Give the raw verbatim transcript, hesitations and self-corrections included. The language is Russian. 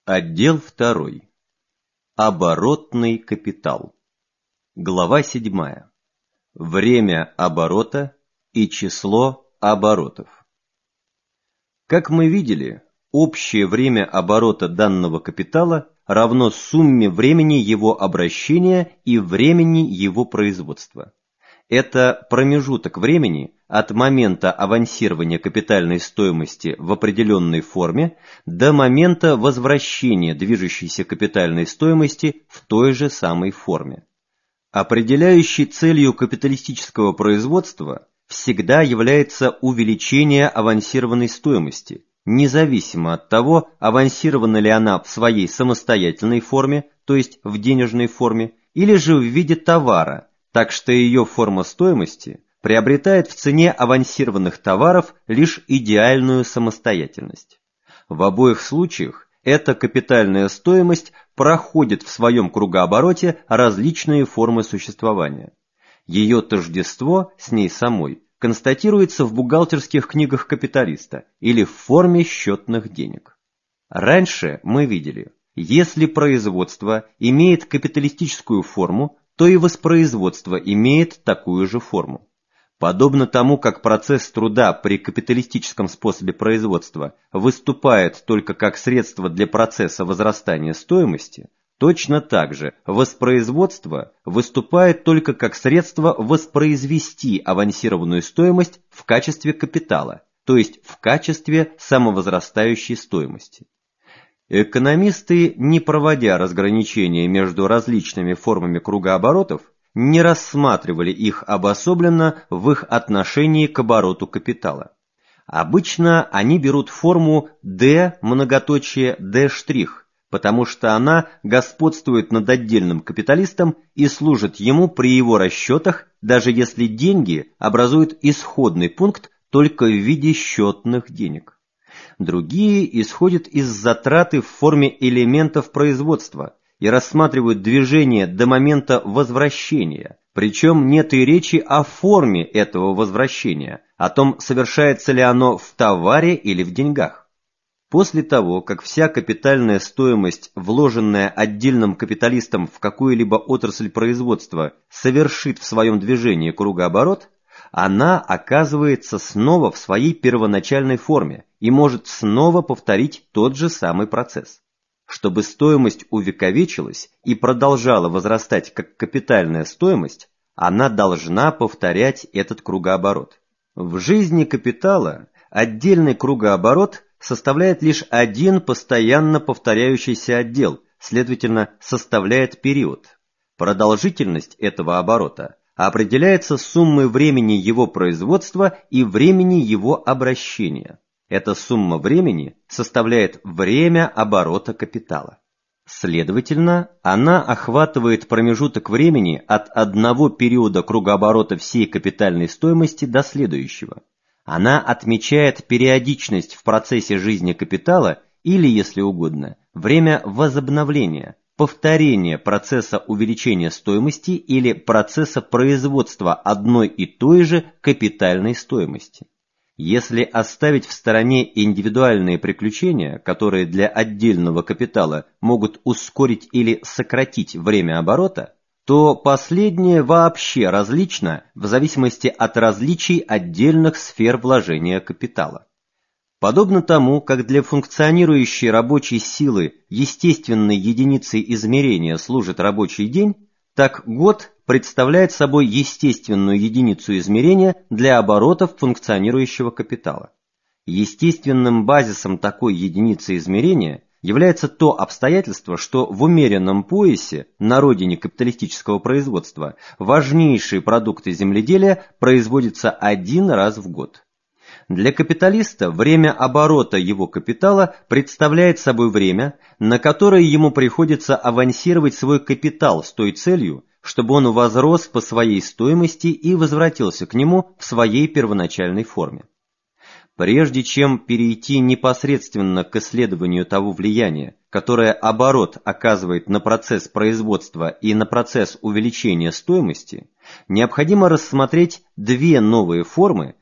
Отдел второй. Оборотный капитал. Глава седьмая. Время оборота и число оборотов. Как мы видели, общее время оборота данного капитала равно сумме времени его обращения и времени его производства. Это промежуток времени от момента авансирования капитальной стоимости в определенной форме до момента возвращения движущейся капитальной стоимости в той же самой форме. Определяющей целью капиталистического производства всегда является увеличение авансированной стоимости, независимо от того, авансирована ли она в своей самостоятельной форме, то есть в денежной форме, или же в виде товара, так что ее форма стоимости приобретает в цене авансированных товаров лишь идеальную самостоятельность. В обоих случаях эта капитальная стоимость проходит в своем кругообороте различные формы существования. Ее тождество с ней самой констатируется в бухгалтерских книгах капиталиста или в форме счетных денег. Раньше мы видели, если производство имеет капиталистическую форму, то и воспроизводство имеет такую же форму. Подобно тому, как процесс труда при капиталистическом способе производства выступает только как средство для процесса возрастания стоимости, точно так же воспроизводство выступает только как средство воспроизвести авансированную стоимость в качестве капитала, то есть в качестве самовозрастающей стоимости. Экономисты, не проводя разграничения между различными формами кругооборотов, не рассматривали их обособленно в их отношении к обороту капитала. Обычно они берут форму D многоточие D', потому что она господствует над отдельным капиталистом и служит ему при его расчетах, даже если деньги образуют исходный пункт только в виде счетных денег. Другие исходят из затраты в форме элементов производства и рассматривают движение до момента возвращения, причем нет и речи о форме этого возвращения, о том, совершается ли оно в товаре или в деньгах. После того, как вся капитальная стоимость, вложенная отдельным капиталистом в какую-либо отрасль производства, совершит в своем движении кругооборот, она оказывается снова в своей первоначальной форме и может снова повторить тот же самый процесс. Чтобы стоимость увековечилась и продолжала возрастать как капитальная стоимость, она должна повторять этот кругооборот. В жизни капитала отдельный кругооборот составляет лишь один постоянно повторяющийся отдел, следовательно, составляет период. Продолжительность этого оборота определяется суммой времени его производства и времени его обращения. Эта сумма времени составляет время оборота капитала. Следовательно, она охватывает промежуток времени от одного периода кругооборота всей капитальной стоимости до следующего. Она отмечает периодичность в процессе жизни капитала или, если угодно, время возобновления, повторения процесса увеличения стоимости или процесса производства одной и той же капитальной стоимости. Если оставить в стороне индивидуальные приключения, которые для отдельного капитала могут ускорить или сократить время оборота, то последнее вообще различно в зависимости от различий отдельных сфер вложения капитала. Подобно тому, как для функционирующей рабочей силы естественной единицей измерения служит рабочий день, так год представляет собой естественную единицу измерения для оборотов функционирующего капитала. Естественным базисом такой единицы измерения является то обстоятельство, что в умеренном поясе на родине капиталистического производства важнейшие продукты земледелия производятся один раз в год. Для капиталиста время оборота его капитала представляет собой время, на которое ему приходится авансировать свой капитал с той целью, чтобы он возрос по своей стоимости и возвратился к нему в своей первоначальной форме. Прежде чем перейти непосредственно к исследованию того влияния, которое оборот оказывает на процесс производства и на процесс увеличения стоимости, необходимо рассмотреть две новые формы,